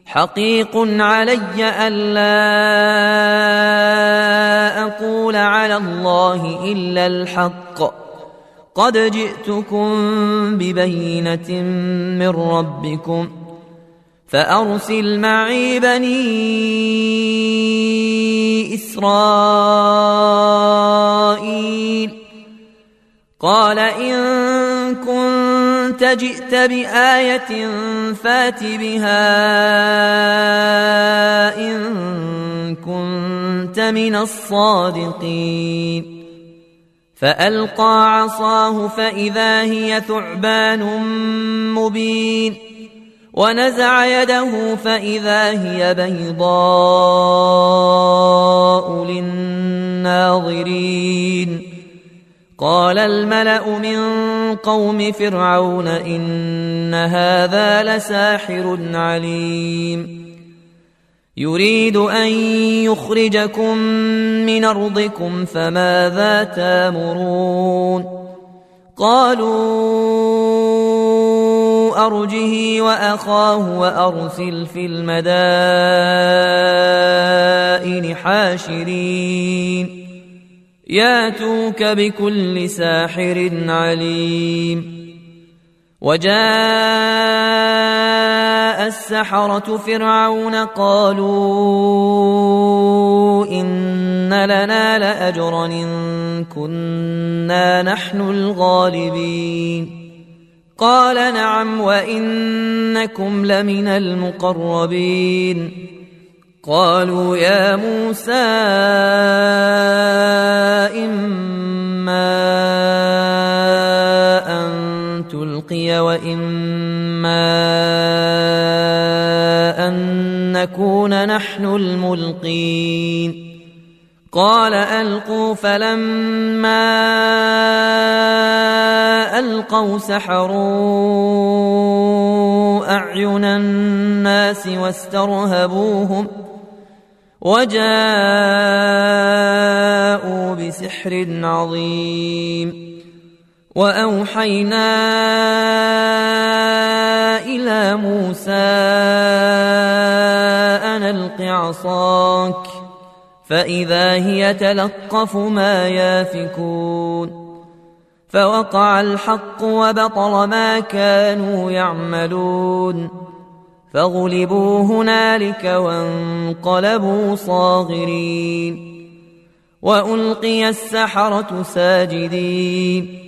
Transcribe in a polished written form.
حقيق علي ألا أقول على الله إلا الحق قد جئتكم ببينة من ربكم فأرسل معي بني إسرائيل قال إن كنت جئت بآية فات بها إن كنت من الصادقين فألقى عصاه فإذا هي ثعبان مبين ونزع يده فإذا هي بيضاء للناظرين قال الملأ من قوم فرعون إن هذا لساحر عليم يريد أن يخرجكم من أرضكم فماذا تامرون قالوا أرجه وأخاه وأرسل في المدائن حاشرين ياتوك بكل ساحر عليم وجاء السحرة فرعون قالوا إن لنا لأجرا إن كنا نحن الغالبين قال نعم وإنكم لمن المقربين قالوا يا موسى إما أن تلقي وإما أن نكون نحن الملقين قال ألقوا فلما ألقوا سحروا أعين الناس واسترهبوهم وجاءوا بسحر عظيم وأوحينا إلى موسى أن ألق عصاك فإذا هي تلقف ما يافكون فوقع الحق وبطل ما كانوا يعملون فغلبوا هنالك وانقلبوا صاغرين وألقي السحرة ساجدين